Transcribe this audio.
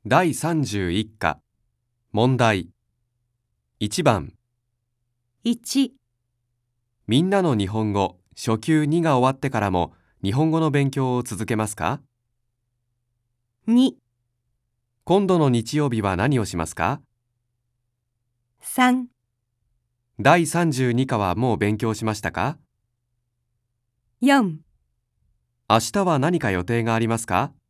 第31課問題1番 1、 みんなの日本語初級2が終わってからも日本語の勉強を続けますか？ 2、 今度の日曜日は何をしますか？ 3、 第32課はもう勉強しましたか？ 4 明日は何か予定がありますか？